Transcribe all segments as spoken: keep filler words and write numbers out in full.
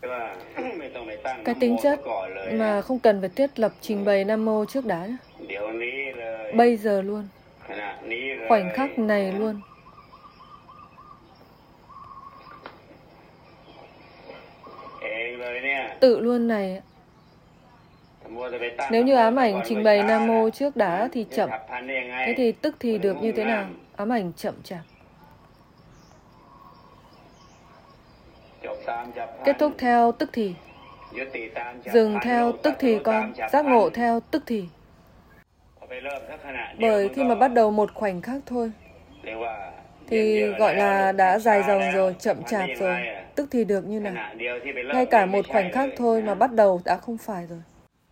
Cái tính chất mà không cần phải thiết lập trình bày Nam Mô trước đã. Bây giờ luôn. Khoảnh khắc này luôn. Tự luôn này. Nếu như ám ảnh trình bày Nam Mô trước đã thì chậm. Thế thì tức thì được như thế nào? Ám ảnh chậm chạp. Kết thúc theo tức thì. Dừng theo tức thì con. Giác ngộ theo tức thì. Bởi khi mà bắt đầu một khoảnh khắc thôi thì gọi là đã dài dòng rồi, chậm chạp rồi. Tức thì được như nào? Ngay cả một khoảnh khắc thôi mà bắt đầu đã không phải rồi.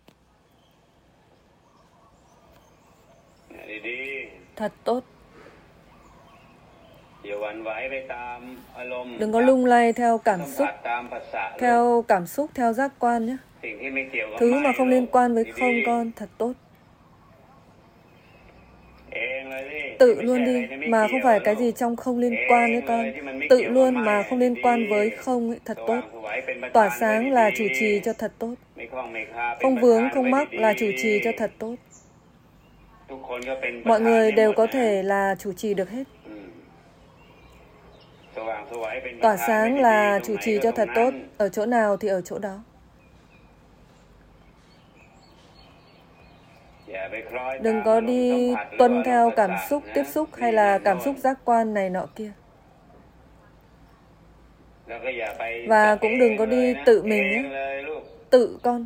Thật tốt. Đừng có lung lay theo cảm xúc, theo cảm xúc, theo giác quan nhé. Thứ mà không liên quan với không con, thật tốt. Tự luôn đi, mà không phải cái gì trong không liên quan với con. Tự luôn mà không liên quan với không ấy, thật tốt. Tỏa sáng là chủ trì cho thật tốt. Không vướng, không mắc là chủ trì cho thật tốt. Mọi người đều có thể là chủ trì được hết. Tỏa sáng là chủ trì cho thật tốt. Ở chỗ nào thì ở chỗ đó. Đừng có đi tuân theo cảm xúc tiếp xúc hay là cảm xúc giác quan này nọ kia. Và cũng đừng có đi tự mình nhé. Tự con.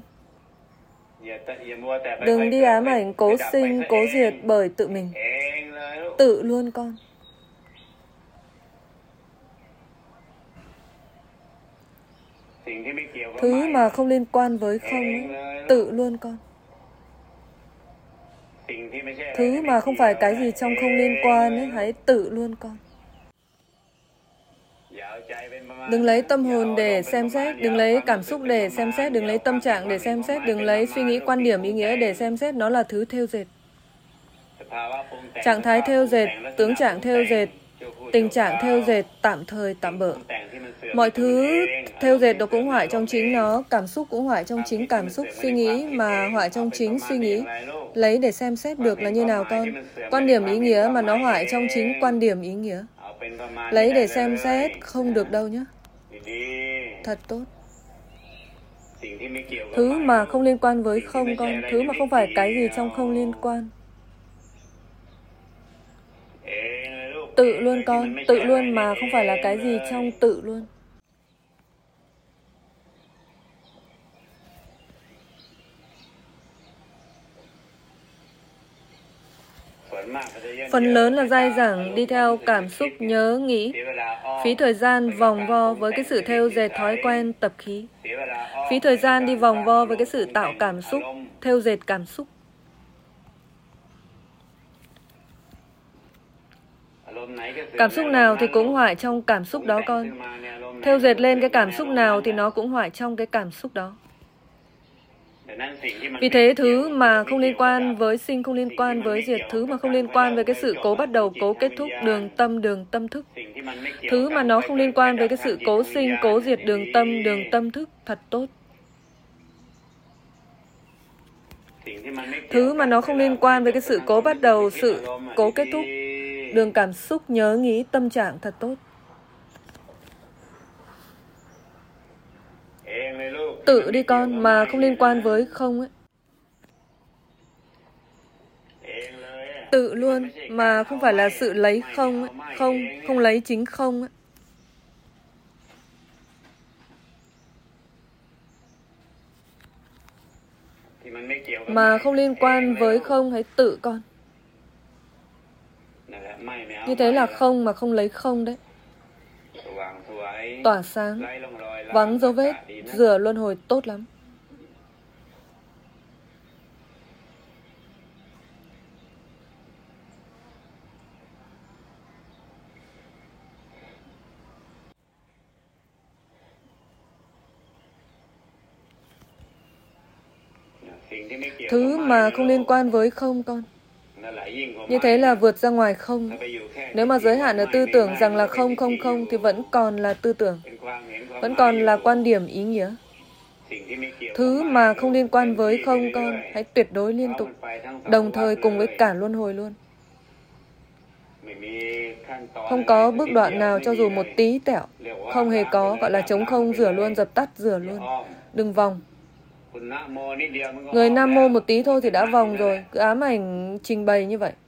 Đừng đi ám ảnh cố sinh, cố diệt bởi tự mình. Tự luôn con. Thứ mà không liên quan với không ấy, tự luôn con. Thứ mà không phải cái gì trong không liên quan ấy, hãy tự luôn con. Đừng lấy tâm hồn để xem xét, đừng lấy cảm xúc để xem xét, đừng lấy tâm trạng để xem xét, đừng lấy suy nghĩ, quan điểm, ý nghĩa để xem xét. Nó là thứ thêu dệt. Trạng thái thêu dệt, tướng trạng thêu dệt, tình trạng thêu dệt, tạm thời, tạm bợ. Mọi thứ thêu dệt đó cũng hoại trong chính nó, cảm xúc cũng hoại trong chính cảm xúc, suy nghĩ mà hoại trong chính suy nghĩ. Lấy để xem xét được là như nào con? Quan điểm ý nghĩa mà nó hoại trong chính quan điểm ý nghĩa. Lấy để xem xét không được đâu nhé. Thật tốt. Thứ mà không liên quan với không con, thứ mà không phải cái gì trong không liên quan. Tự luôn con, tự luôn mà không phải là cái gì trong tự luôn. Phần lớn là dai dẳng đi theo cảm xúc nhớ nghĩ, phí thời gian vòng vo với cái sự thêu dệt thói quen tập khí, phí thời gian đi vòng vo với cái sự tạo cảm xúc, thêu dệt cảm xúc. Cảm xúc nào thì cũng hoại trong cảm xúc đó con. Thêu dệt lên cái cảm xúc nào thì nó cũng hoại trong cái cảm xúc đó. Vì thế thứ mà không liên quan với sinh, không liên quan với diệt, thứ mà không liên quan với cái sự cố bắt đầu, cố kết thúc, đường tâm, đường tâm thức. Thứ mà nó không liên quan với cái sự cố sinh, cố diệt, đường tâm, đường tâm thức, thật tốt. Thứ mà nó không liên quan với cái sự cố bắt đầu, sự cố kết thúc, đường cảm xúc, nhớ nghĩ, tâm trạng, thật tốt. Tự đi con, mà không liên quan với không ấy. Tự luôn, mà không phải là sự lấy không ấy. Không, không lấy chính không ấy. Mà không liên quan với không, hãy tự con. Như thế là không mà không lấy không đấy. Tỏa sáng, vắng dấu vết, rửa luân hồi tốt lắm. Thứ mà không liên quan với không con. Như thế là vượt ra ngoài không. Nếu mà giới hạn ở tư tưởng rằng là không không không thì vẫn còn là tư tưởng, vẫn còn là quan điểm ý nghĩa. Thứ mà không liên quan với không con, hãy tuyệt đối liên tục, đồng thời cùng với cả luân hồi luôn. Không có bước đoạn nào cho dù một tí tẹo, không hề có, gọi là trống không, rửa luôn, dập tắt, rửa luôn. Đừng vòng. Người Nam Mô một tí thôi thì đã vòng rồi, cứ ám ảnh trình bày như vậy.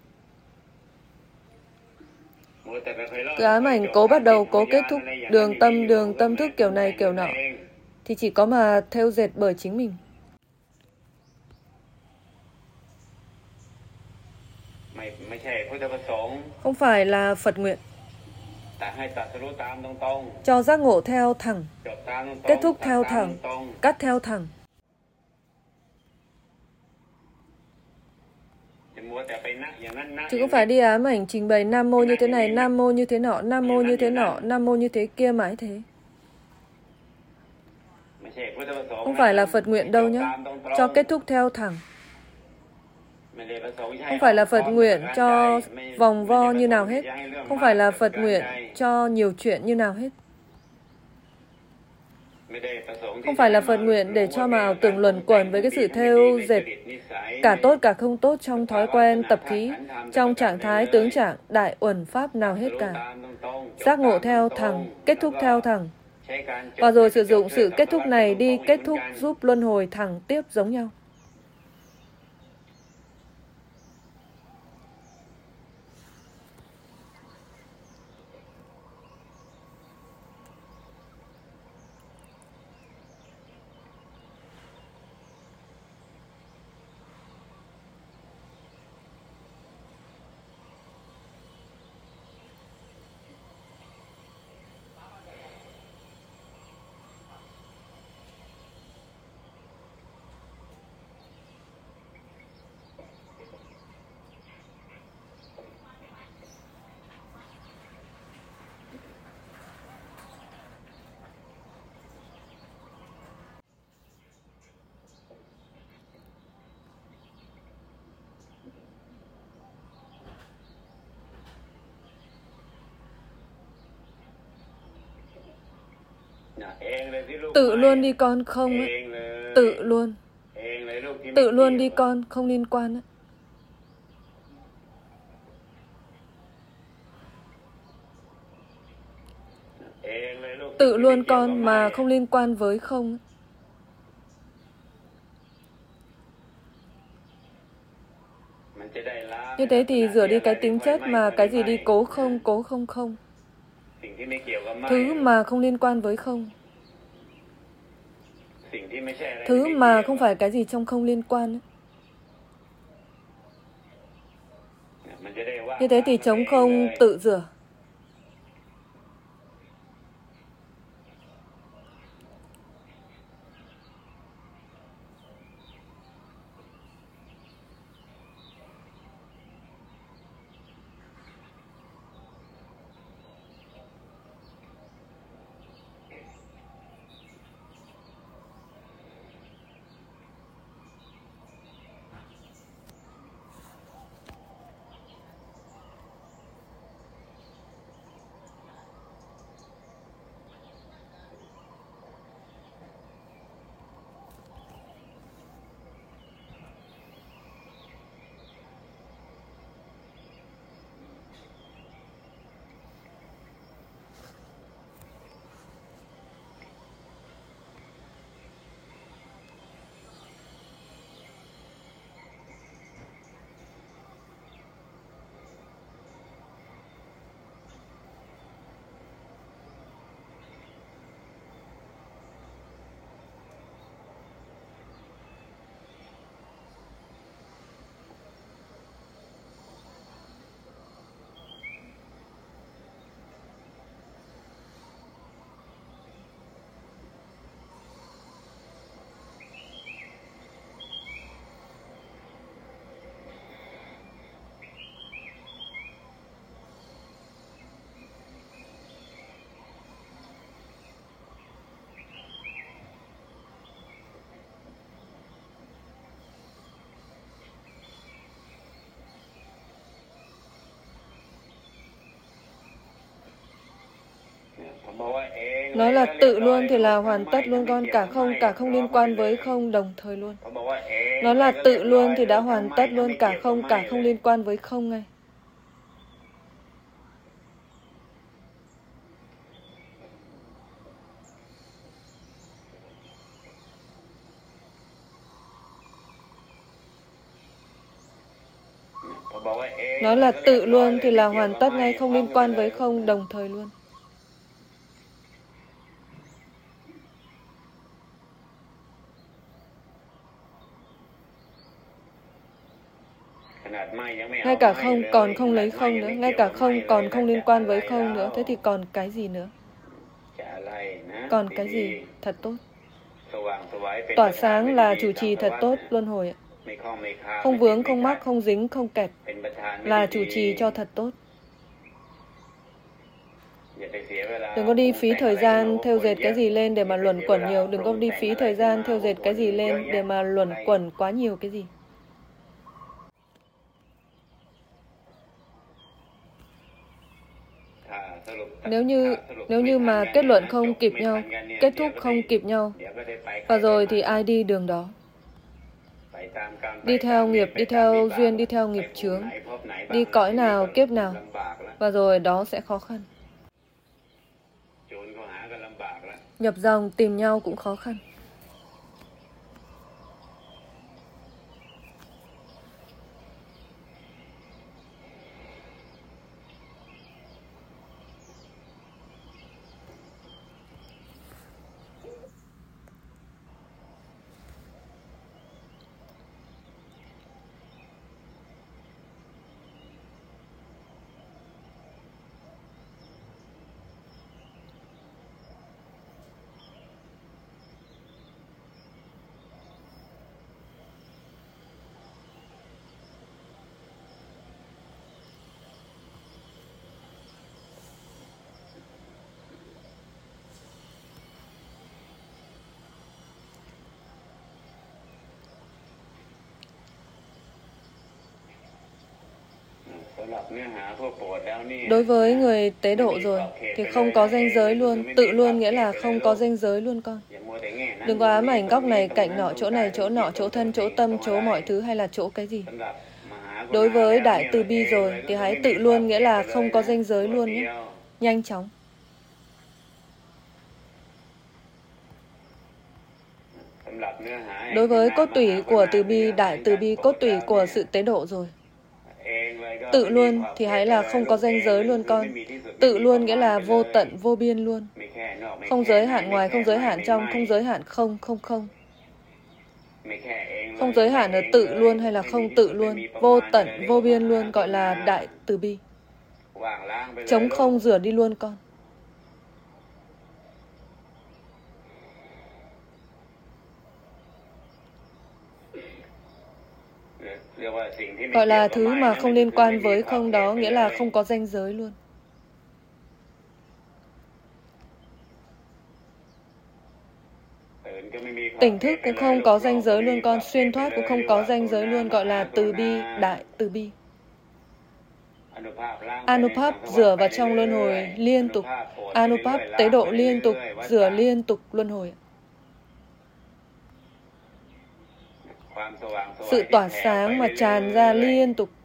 Cứ ám ảnh cố bắt đầu, cố kết thúc, đường tâm, đường tâm thức kiểu này kiểu nọ, thì chỉ có mà thêu dệt bởi chính mình. Không phải là Phật nguyện cho giác ngộ theo thẳng, kết thúc theo thẳng, cắt theo thẳng. Chứ không phải đi ám ảnh trình bày Nam Mô như thế này, Nam Mô như thế nọ, Nam Mô như thế nọ, Nam Mô như thế kia mãi thế. Không phải là Phật nguyện đâu nhé, cho kết thúc theo thẳng. Không phải là Phật nguyện cho vòng vo như nào hết. Không phải là Phật nguyện cho nhiều chuyện như nào hết. Không phải là Phật nguyện để cho mà ảo tưởng luẩn quẩn với cái sự thêu dệt cả tốt cả không tốt trong thói quen tập khí, trong trạng thái tướng trạng đại uẩn pháp nào hết cả. Giác ngộ theo thẳng, kết thúc theo thẳng. Và rồi sử dụng sự kết thúc này đi kết thúc giúp luân hồi thẳng tiếp giống nhau. Tự luôn đi con, không ấy. Tự luôn. Tự luôn đi con, không liên quan ấy. Tự luôn con mà không liên quan với không ấy. Như thế thì rửa đi cái tính chất mà cái gì đi cố không, cố không không. Thứ mà không liên quan với không. Thứ mà không phải cái gì trong không liên quan ấy. Như thế thì trống không tự rửa. Nói là tự luôn thì là hoàn tất luôn con, cả không, cả không liên quan với không đồng thời luôn. Nói là tự luôn thì đã hoàn tất luôn, cả không, cả không liên quan với không ngay. Nói là tự luôn thì là hoàn tất ngay, không liên quan với không đồng thời luôn. Ngay cả không còn không lấy không nữa, ngay cả không còn không liên quan với không nữa. Thế thì còn cái gì nữa? Còn cái gì thật tốt? Tỏa sáng là chủ trì thật tốt luân hồi ạ. Không vướng, không mắc, không dính, không kẹt là chủ trì cho thật tốt. Đừng có đi phí thời gian theo dệt cái gì lên để mà luẩn quẩn nhiều. Đừng có đi phí thời gian theo dệt cái gì lên để mà luẩn quẩn quá nhiều cái gì. Nếu như nếu như mà kết luận không kịp nhau, kết thúc không kịp nhau, và rồi thì ai đi đường đó? Đi theo nghiệp, đi theo duyên, đi theo nghiệp chướng, đi cõi nào, kiếp nào, và rồi đó sẽ khó khăn. Nhập dòng tìm nhau cũng khó khăn. Đối với người tế độ rồi thì không có ranh giới luôn, tự luôn nghĩa là không có ranh giới luôn con. Đừng có ám ảnh góc này, cạnh nọ, chỗ này, chỗ nọ, chỗ thân, chỗ tâm, chỗ mọi thứ hay là chỗ cái gì. Đối với Đại Từ Bi rồi thì hãy tự luôn nghĩa là không có ranh giới luôn nhé. Nhanh chóng. Đối với cốt tủy của Từ Bi, Đại Từ Bi, cốt tủy của sự tế độ rồi. Tự luôn thì hãy là không có ranh giới luôn con. Tự luôn nghĩa là vô tận, vô biên luôn. Không giới hạn ngoài, không giới hạn trong, không giới hạn không, không không. Không giới hạn ở tự luôn hay là không tự luôn. Vô tận, vô biên luôn gọi là Đại Từ Bi. Trống không rửa đi luôn con. Gọi là thứ mà không liên quan với không đó, nghĩa là không có ranh giới luôn. Tỉnh thức cũng không có ranh giới luôn con, xuyên thoát cũng không có ranh giới luôn, gọi là Từ Bi, Đại Từ Bi. Anupap rửa vào trong luân hồi liên tục. Anupap tế độ liên tục, rửa liên tục luân hồi. Sự tỏa sáng mà tràn ra liên tục.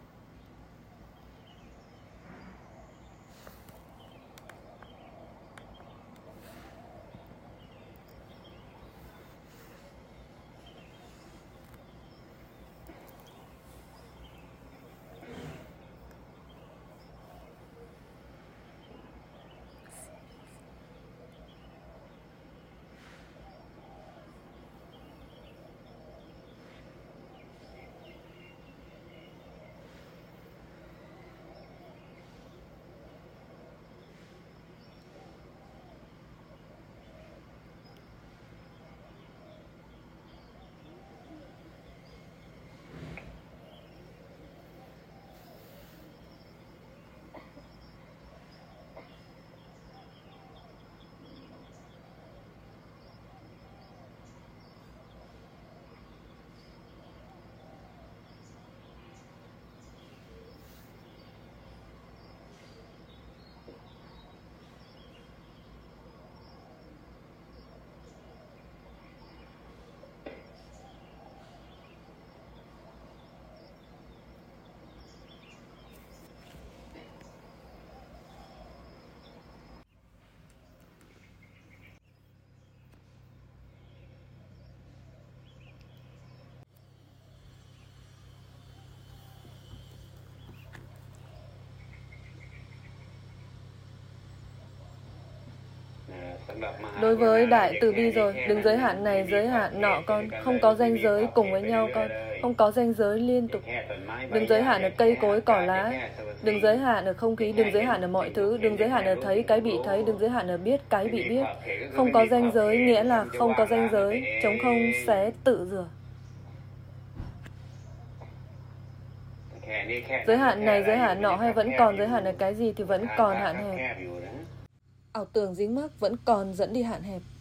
Đối với đại từ bi rồi, đừng giới hạn này, giới hạn nọ con, không có ranh giới cùng với nhau con, không có ranh giới liên tục. Đừng giới hạn ở cây cối cỏ lá, đừng giới hạn ở không khí, đừng giới hạn ở mọi thứ, đừng giới hạn ở thấy cái bị thấy, đừng giới hạn ở biết cái bị biết. Không có ranh giới nghĩa là không có ranh giới, trống không sẽ tự rửa. Giới hạn này, giới hạn nọ hay vẫn còn giới hạn ở cái gì thì vẫn còn hạn hẹp. Ảo tưởng dính mắc vẫn còn dẫn đi hạn hẹp.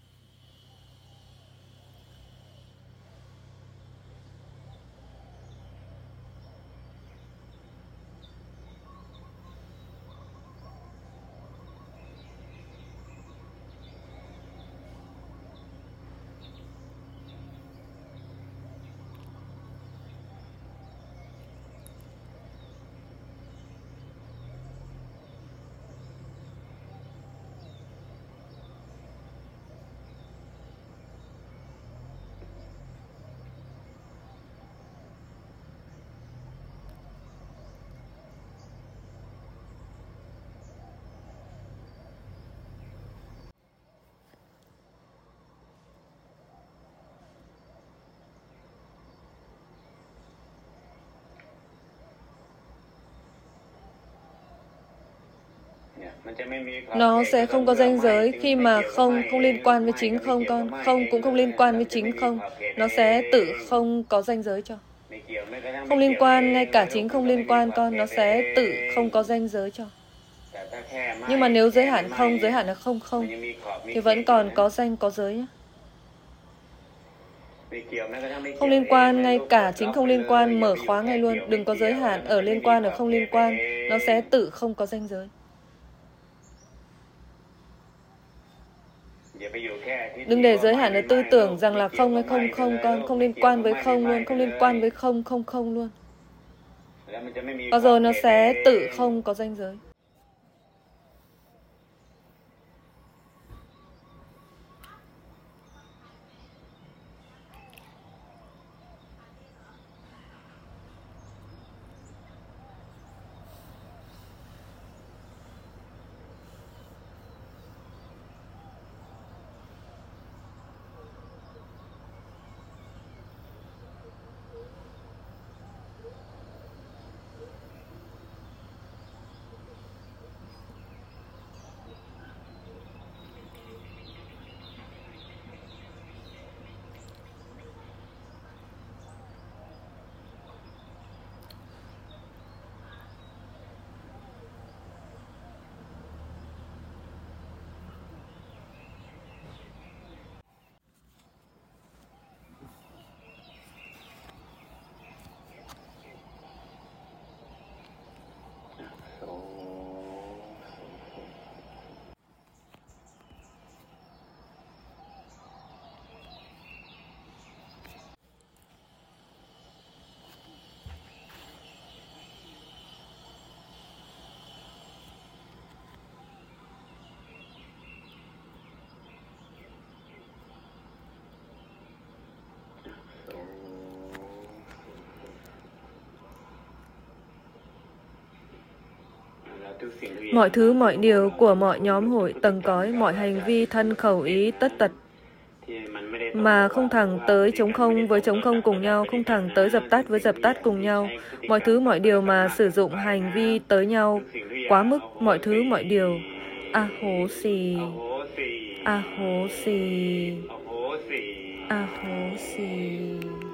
Nó sẽ không có ranh giới khi mà không không liên quan với chính không con, không cũng không liên quan với chính không, nó sẽ tự không có ranh giới cho. Không liên quan, ngay cả chính không liên quan con, nó sẽ tự không có ranh giới cho. Nhưng mà nếu giới hạn không, giới hạn là không không, thì vẫn còn có ranh có giới nhé. Không liên quan, ngay cả chính không liên quan, mở khóa ngay luôn, đừng có giới hạn ở liên quan, ở không liên quan, nó sẽ tự không có ranh giới. Đừng để giới hạn ở tư tưởng rằng là không hay không không con, không liên quan với không luôn, không liên quan với không không không luôn. Bao giờ nó sẽ tự không có ranh giới. Mọi thứ, mọi điều của mọi nhóm hội tầng cõi, mọi hành vi, thân, khẩu, ý, tất tật mà không thẳng tới trống không với trống không cùng nhau, không thẳng tới dập tắt với dập tắt cùng nhau. Mọi thứ, mọi điều mà sử dụng hành vi tới nhau quá mức, mọi thứ, mọi điều. A hố xì, a hố xì, a hố xì.